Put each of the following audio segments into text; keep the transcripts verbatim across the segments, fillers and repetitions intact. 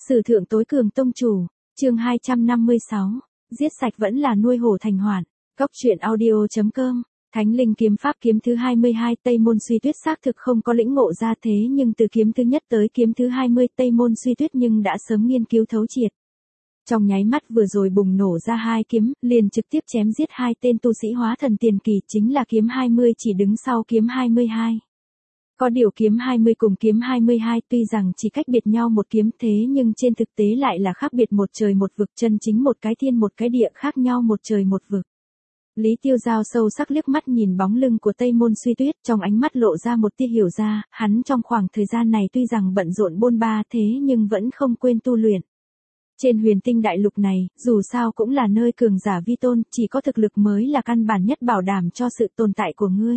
Sử thượng tối cường tông chủ, chương hai trăm năm mươi sáu, giết sạch vẫn là nuôi hổ thành hoạn. Góc truyện audio.com, Thánh Linh kiếm pháp kiếm thứ hai mươi hai Tây Môn Suy Tuyết xác thực không có lĩnh ngộ ra thế nhưng từ kiếm thứ nhất tới kiếm thứ hai mươi Tây Môn Suy Tuyết nhưng đã sớm nghiên cứu thấu triệt. Trong nháy mắt vừa rồi bùng nổ ra hai kiếm, liền trực tiếp chém giết hai tên tu sĩ hóa thần tiền kỳ, chính là kiếm hai mươi chỉ đứng sau kiếm hai mươi hai. Có điều kiếm hai mươi cùng kiếm hai mươi hai tuy rằng chỉ cách biệt nhau một kiếm thế nhưng trên thực tế lại là khác biệt một trời một vực, chân chính một cái thiên một cái địa, khác nhau một trời một vực. Lý Tiêu Giao sâu sắc liếc mắt nhìn bóng lưng của Tây Môn Suy Tuyết, trong ánh mắt lộ ra một tia hiểu ra, hắn trong khoảng thời gian này tuy rằng bận rộn bôn ba thế nhưng vẫn không quên tu luyện. Trên huyền tinh đại lục này, dù sao cũng là nơi cường giả vi tôn, chỉ có thực lực mới là căn bản nhất bảo đảm cho sự tồn tại của ngươi.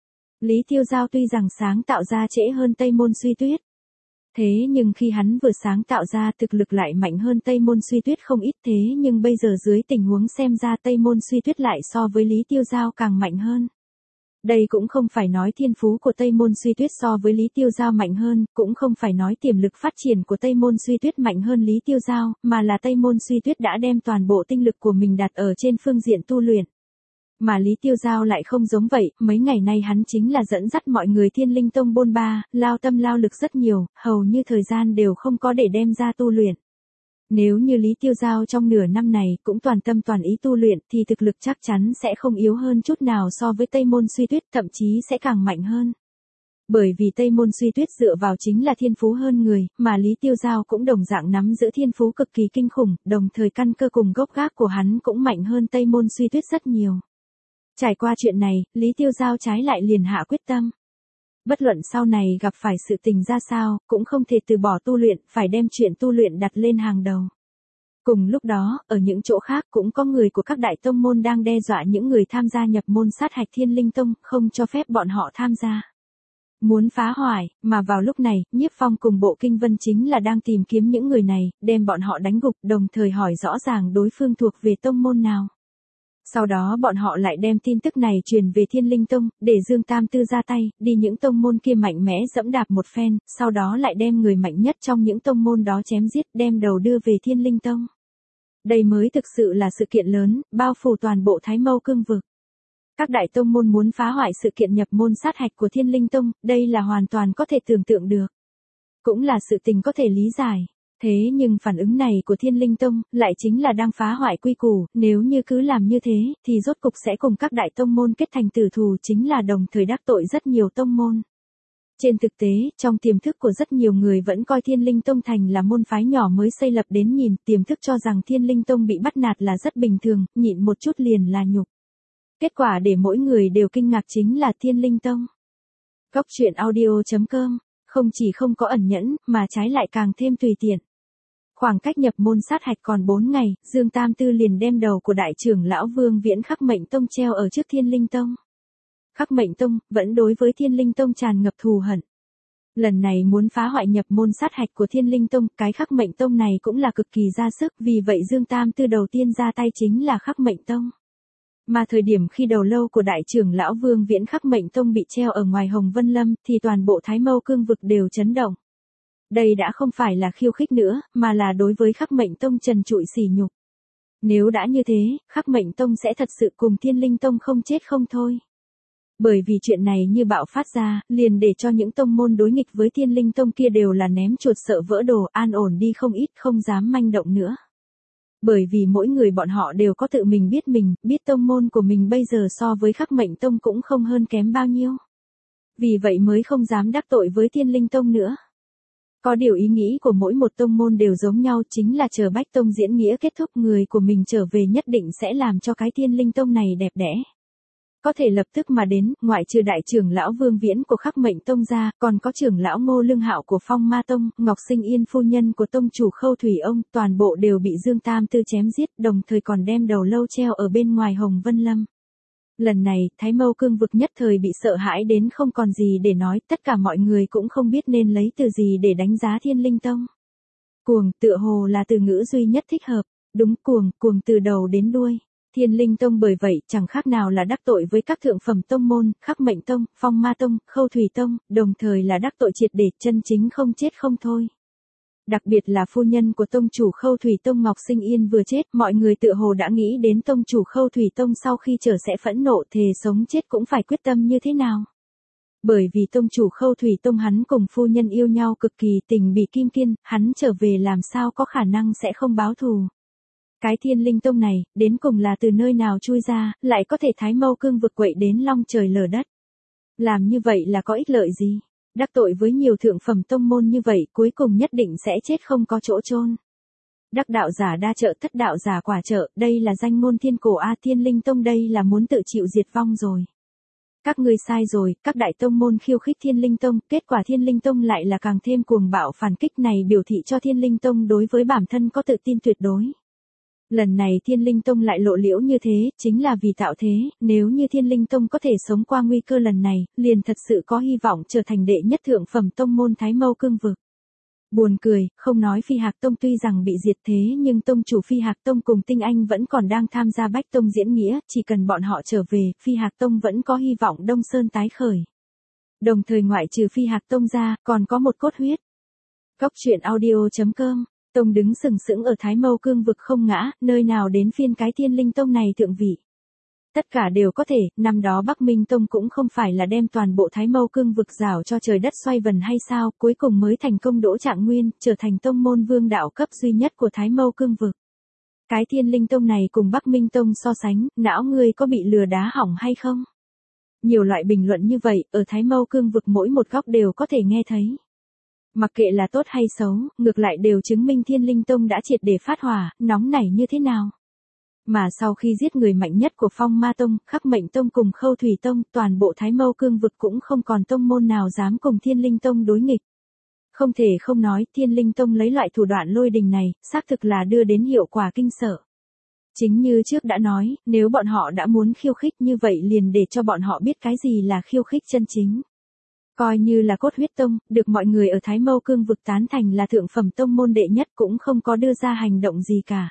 Lý Tiêu Giao tuy rằng sáng tạo ra trễ hơn Tây Môn Suy Tuyết. Thế nhưng khi hắn vừa sáng tạo ra thực lực lại mạnh hơn Tây Môn Suy Tuyết không ít, thế nhưng bây giờ dưới tình huống xem ra Tây Môn Suy Tuyết lại so với Lý Tiêu Giao càng mạnh hơn. Đây cũng không phải nói thiên phú của Tây Môn Suy Tuyết so với Lý Tiêu Giao mạnh hơn, cũng không phải nói tiềm lực phát triển của Tây Môn Suy Tuyết mạnh hơn Lý Tiêu Giao, mà là Tây Môn Suy Tuyết đã đem toàn bộ tinh lực của mình đặt ở trên phương diện tu luyện. Mà Lý Tiêu Giao lại không giống vậy, mấy ngày nay hắn chính là dẫn dắt mọi người Thiên Linh Tông bôn ba, lao tâm lao lực rất nhiều, hầu như thời gian đều không có để đem ra tu luyện. Nếu như Lý Tiêu Giao trong nửa năm này cũng toàn tâm toàn ý tu luyện thì thực lực chắc chắn sẽ không yếu hơn chút nào so với Tây Môn Suy Tuyết, thậm chí sẽ càng mạnh hơn. Bởi vì Tây Môn Suy Tuyết dựa vào chính là thiên phú hơn người, mà Lý Tiêu Giao cũng đồng dạng nắm giữ thiên phú cực kỳ kinh khủng, đồng thời căn cơ cùng gốc gác của hắn cũng mạnh hơn Tây Môn Suy Tuyết rất nhiều. Trải qua chuyện này, Lý Tiêu Giao trái lại liền hạ quyết tâm. Bất luận sau này gặp phải sự tình ra sao, cũng không thể từ bỏ tu luyện, phải đem chuyện tu luyện đặt lên hàng đầu. Cùng lúc đó, ở những chỗ khác cũng có người của các đại tông môn đang đe dọa những người tham gia nhập môn sát hạch Thiên Linh Tông, không cho phép bọn họ tham gia. Muốn phá hoại, mà vào lúc này, Nhiếp Phong cùng Bộ Kinh Vân chính là đang tìm kiếm những người này, đem bọn họ đánh gục, đồng thời hỏi rõ ràng đối phương thuộc về tông môn nào. Sau đó bọn họ lại đem tin tức này truyền về Thiên Linh Tông, để Dương Tam Tư ra tay, đi những tông môn kia mạnh mẽ dẫm đạp một phen, sau đó lại đem người mạnh nhất trong những tông môn đó chém giết, đem đầu đưa về Thiên Linh Tông. Đây mới thực sự là sự kiện lớn, bao phủ toàn bộ Thái Mâu cương vực. Các đại tông môn muốn phá hoại sự kiện nhập môn sát hạch của Thiên Linh Tông, đây là hoàn toàn có thể tưởng tượng được. Cũng là sự tình có thể lý giải. Thế nhưng phản ứng này của Thiên Linh Tông, lại chính là đang phá hoại quy củ, nếu như cứ làm như thế, thì rốt cục sẽ cùng các đại tông môn kết thành tử thù, chính là đồng thời đắc tội rất nhiều tông môn. Trên thực tế, trong tiềm thức của rất nhiều người vẫn coi Thiên Linh Tông thành là môn phái nhỏ mới xây lập đến nhìn, tiềm thức cho rằng Thiên Linh Tông bị bắt nạt là rất bình thường, nhịn một chút liền là nhục. Kết quả để mỗi người đều kinh ngạc chính là Thiên Linh Tông. Góc truyện audio.com, không chỉ không có ẩn nhẫn, mà trái lại càng thêm tùy tiện. Khoảng cách nhập môn sát hạch còn bốn ngày, Dương Tam Tư liền đem đầu của đại trưởng lão Vương Viễn Khắc Mệnh Tông treo ở trước Thiên Linh Tông. Khắc Mệnh Tông vẫn đối với Thiên Linh Tông tràn ngập thù hận. Lần này muốn phá hoại nhập môn sát hạch của Thiên Linh Tông, cái Khắc Mệnh Tông này cũng là cực kỳ ra sức, vì vậy Dương Tam Tư đầu tiên ra tay chính là Khắc Mệnh Tông. Mà thời điểm khi đầu lâu của đại trưởng lão Vương Viễn Khắc Mệnh Tông bị treo ở ngoài Hồng Vân Lâm, thì toàn bộ Thái Mâu cương vực đều chấn động. Đây đã không phải là khiêu khích nữa, mà là đối với Khắc Mệnh Tông trần trụi sỉ nhục. Nếu đã như thế, Khắc Mệnh Tông sẽ thật sự cùng Thiên Linh Tông không chết không thôi. Bởi vì chuyện này như bạo phát ra, liền để cho những tông môn đối nghịch với Thiên Linh Tông kia đều là ném chuột sợ vỡ đồ, an ổn đi không ít, không dám manh động nữa. Bởi vì mỗi người bọn họ đều có tự mình biết mình, biết tông môn của mình bây giờ so với Khắc Mệnh Tông cũng không hơn kém bao nhiêu. Vì vậy mới không dám đắc tội với Thiên Linh Tông nữa. Có điều ý nghĩ của mỗi một tông môn đều giống nhau, chính là chờ Bách Tông diễn nghĩa kết thúc, người của mình trở về nhất định sẽ làm cho cái Thiên Linh Tông này đẹp đẽ. Có thể lập tức mà đến, ngoại trừ đại trưởng lão Vương Viễn của Khắc Mệnh Tông ra, còn có trưởng lão Ngô Lương Hạo của Phong Ma Tông, Ngọc Sinh Yên phu nhân của tông chủ Khâu Thủy Ông, toàn bộ đều bị Dương Tam Tư chém giết, đồng thời còn đem đầu lâu treo ở bên ngoài Hồng Vân Lâm. Lần này, Thái Mâu cương vực nhất thời bị sợ hãi đến không còn gì để nói, tất cả mọi người cũng không biết nên lấy từ gì để đánh giá Thiên Linh Tông. Cuồng, tựa hồ là từ ngữ duy nhất thích hợp, đúng, cuồng, cuồng từ đầu đến đuôi. Thiên Linh Tông bởi vậy chẳng khác nào là đắc tội với các thượng phẩm tông môn, Khắc Mệnh Tông, Phong Ma Tông, Khâu Thủy Tông, đồng thời là đắc tội triệt để, chân chính không chết không thôi. Đặc biệt là phu nhân của tông chủ Khâu Thủy Tông Ngọc Sinh Yên vừa chết, mọi người tựa hồ đã nghĩ đến tông chủ Khâu Thủy Tông sau khi trở sẽ phẫn nộ, thề sống chết cũng phải quyết tâm như thế nào. Bởi vì tông chủ Khâu Thủy Tông hắn cùng phu nhân yêu nhau cực kỳ, tình bị kim kiên, hắn trở về làm sao có khả năng sẽ không báo thù. Cái Thiên Linh Tông này, đến cùng là từ nơi nào chui ra, lại có thể Thái Mâu Cương vực quậy đến long trời lở đất. Làm như vậy là có ích lợi gì? Đắc tội với nhiều thượng phẩm tông môn như vậy, cuối cùng nhất định sẽ chết không có chỗ chôn. Đắc đạo giả đa trợ, thất đạo giả quả trợ, đây là danh ngôn thiên cổ a. Thiên Linh Tông đây là muốn tự chịu diệt vong rồi. Các ngươi sai rồi, các đại tông môn khiêu khích Thiên Linh Tông, kết quả Thiên Linh Tông lại là càng thêm cuồng bạo phản kích, này biểu thị cho Thiên Linh Tông đối với bản thân có tự tin tuyệt đối. Lần này Thiên Linh Tông lại lộ liễu như thế, chính là vì tạo thế, nếu như Thiên Linh Tông có thể sống qua nguy cơ lần này, liền thật sự có hy vọng trở thành đệ nhất thượng phẩm tông môn Thái Mâu Cương vực. Buồn cười, không nói Phi Hạc Tông tuy rằng bị diệt thế nhưng tông chủ Phi Hạc Tông cùng Tinh Anh vẫn còn đang tham gia Bách Tông diễn nghĩa, chỉ cần bọn họ trở về, Phi Hạc Tông vẫn có hy vọng Đông Sơn tái khởi. Đồng thời ngoại trừ Phi Hạc Tông ra, còn có một cốt huyết. Cốc truyện audio chấm com Tông đứng sừng sững ở Thái Mâu Cương vực không ngã, nơi nào đến phiên cái Thiên Linh Tông này thượng vị. Tất cả đều có thể, năm đó Bắc Minh Tông cũng không phải là đem toàn bộ Thái Mâu Cương vực rảo cho trời đất xoay vần hay sao, cuối cùng mới thành công đỗ trạng nguyên, trở thành tông môn vương đạo cấp duy nhất của Thái Mâu Cương vực. Cái Thiên Linh Tông này cùng Bắc Minh Tông so sánh, não ngươi có bị lừa đá hỏng hay không? Nhiều loại bình luận như vậy, ở Thái Mâu Cương vực mỗi một góc đều có thể nghe thấy. Mặc kệ là tốt hay xấu, ngược lại đều chứng minh Thiên Linh Tông đã triệt để phát hỏa, nóng nảy như thế nào. Mà sau khi giết người mạnh nhất của Phong Ma Tông, Khắc Mệnh Tông cùng Khâu Thủy Tông, toàn bộ Thái Mâu Cương vực cũng không còn tông môn nào dám cùng Thiên Linh Tông đối nghịch. Không thể không nói, Thiên Linh Tông lấy loại thủ đoạn lôi đình này, xác thực là đưa đến hiệu quả kinh sợ. Chính như trước đã nói, nếu bọn họ đã muốn khiêu khích như vậy liền để cho bọn họ biết cái gì là khiêu khích chân chính. Coi như là Cốt Huyết Tông, được mọi người ở Thái Mâu Cương vực tán thành là thượng phẩm tông môn đệ nhất cũng không có đưa ra hành động gì cả.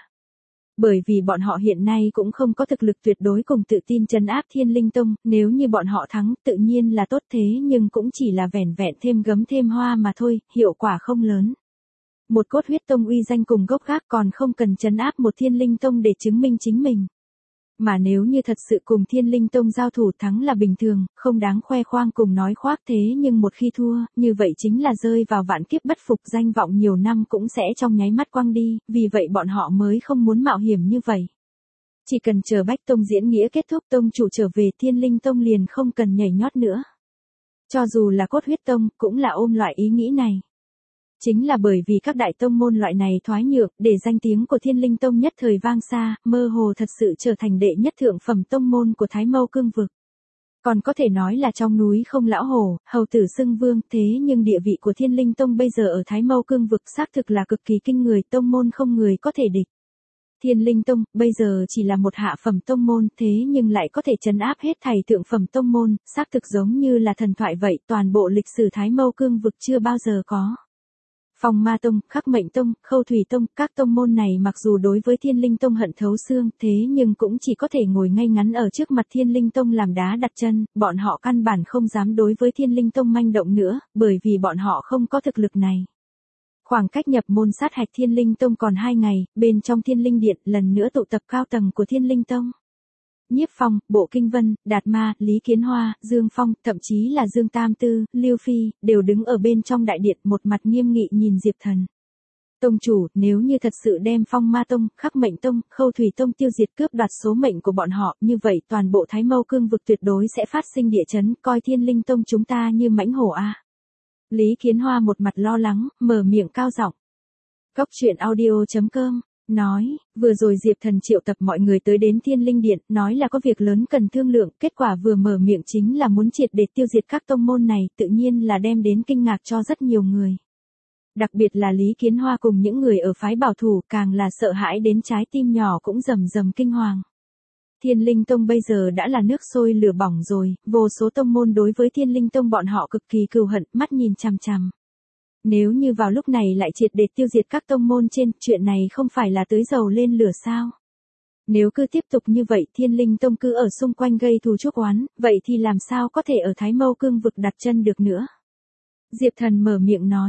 Bởi vì bọn họ hiện nay cũng không có thực lực tuyệt đối cùng tự tin trấn áp Thiên Linh Tông, nếu như bọn họ thắng tự nhiên là tốt thế nhưng cũng chỉ là vẻn vẹn thêm gấm thêm hoa mà thôi, hiệu quả không lớn. Một Cốt Huyết Tông uy danh cùng gốc gác còn không cần trấn áp một Thiên Linh Tông để chứng minh chính mình. Mà nếu như thật sự cùng Thiên Linh Tông giao thủ thắng là bình thường, không đáng khoe khoang cùng nói khoác thế nhưng một khi thua, như vậy chính là rơi vào vạn kiếp bất phục, danh vọng nhiều năm cũng sẽ trong nháy mắt quăng đi, vì vậy bọn họ mới không muốn mạo hiểm như vậy. Chỉ cần chờ Bách Tông diễn nghĩa kết thúc tông chủ trở về Thiên Linh Tông liền không cần nhảy nhót nữa. Cho dù là Cốt Huyết Tông, cũng là ôm loại ý nghĩ này. Chính là bởi vì các đại tông môn loại này thoái nhượng, để danh tiếng của Thiên Linh Tông nhất thời vang xa, mơ hồ thật sự trở thành đệ nhất thượng phẩm tông môn của Thái Mâu Cương vực. Còn có thể nói là trong núi không lão hổ, hầu tử xưng vương, thế nhưng địa vị của Thiên Linh Tông bây giờ ở Thái Mâu Cương vực xác thực là cực kỳ kinh người, tông môn không người có thể địch. Thiên Linh Tông, bây giờ chỉ là một hạ phẩm tông môn, thế nhưng lại có thể trấn áp hết thảy thượng phẩm tông môn, xác thực giống như là thần thoại vậy, toàn bộ lịch sử Thái Mâu Cương vực chưa bao giờ có. Phong Ma Tông, Khắc Mệnh Tông, Khâu Thủy Tông, các tông môn này mặc dù đối với Thiên Linh Tông hận thấu xương, thế nhưng cũng chỉ có thể ngồi ngay ngắn ở trước mặt Thiên Linh Tông làm đá đặt chân, bọn họ căn bản không dám đối với Thiên Linh Tông manh động nữa, bởi vì bọn họ không có thực lực này. Khoảng cách nhập môn sát hạch Thiên Linh Tông còn hai ngày, bên trong Thiên Linh Điện lần nữa tụ tập cao tầng của Thiên Linh Tông. Nhiếp Phong, Bộ Kinh Vân, Đạt Ma, Lý Kiến Hoa, Dương Phong, thậm chí là Dương Tam Tư, Lưu Phi, đều đứng ở bên trong đại điện một mặt nghiêm nghị nhìn Diệp Thần. Tông chủ, nếu như thật sự đem Phong Ma Tông, Khắc Mệnh Tông, Khâu Thủy Tông tiêu diệt cướp đoạt số mệnh của bọn họ, như vậy toàn bộ Thái Mâu Cương vực tuyệt đối sẽ phát sinh địa chấn, coi Thiên Linh Tông chúng ta như mãnh hổ a. Lý Kiến Hoa một mặt lo lắng, mở miệng cao giọng. Cốc truyện audio chấm com nói, vừa rồi Diệp Thần triệu tập mọi người tới đến Thiên Linh Điện, nói là có việc lớn cần thương lượng, kết quả vừa mở miệng chính là muốn triệt để tiêu diệt các tông môn này, tự nhiên là đem đến kinh ngạc cho rất nhiều người. Đặc biệt là Lý Kiến Hoa cùng những người ở phái bảo thủ, càng là sợ hãi đến trái tim nhỏ cũng rầm rầm kinh hoàng. Thiên Linh Tông bây giờ đã là nước sôi lửa bỏng rồi, vô số tông môn đối với Thiên Linh Tông bọn họ cực kỳ cừu hận, mắt nhìn chằm chằm. Nếu như vào lúc này lại triệt để tiêu diệt các tông môn trên, chuyện này không phải là tưới dầu lên lửa sao? Nếu cứ tiếp tục như vậy, Thiên Linh Tông cứ ở xung quanh gây thù chuốc oán, vậy thì làm sao có thể ở Thái Mâu Cương vực đặt chân được nữa? Diệp Thần mở miệng nói,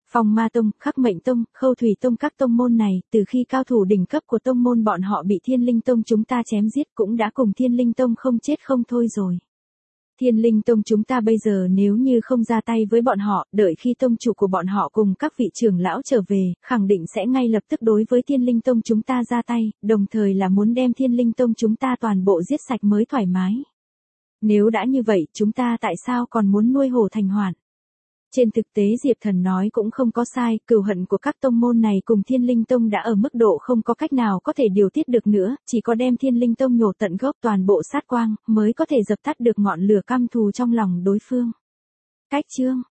Phong Ma Tông, Khắc Mệnh Tông, Khâu Thủy Tông các tông môn này, từ khi cao thủ đỉnh cấp của tông môn bọn họ bị Thiên Linh Tông chúng ta chém giết cũng đã cùng Thiên Linh Tông không chết không thôi rồi. Thiên Linh Tông chúng ta bây giờ nếu như không ra tay với bọn họ, đợi khi tông chủ của bọn họ cùng các vị trưởng lão trở về, khẳng định sẽ ngay lập tức đối với Thiên Linh Tông chúng ta ra tay, đồng thời là muốn đem Thiên Linh Tông chúng ta toàn bộ giết sạch mới thoải mái. Nếu đã như vậy, chúng ta tại sao còn muốn nuôi hổ thành hoạn? Trên thực tế Diệp Thần nói cũng không có sai, cừu hận của các tông môn này cùng Thiên Linh Tông đã ở mức độ không có cách nào có thể điều tiết được nữa, chỉ có đem Thiên Linh Tông nhổ tận gốc toàn bộ sát quang, mới có thể dập tắt được ngọn lửa căm thù trong lòng đối phương. Cách chương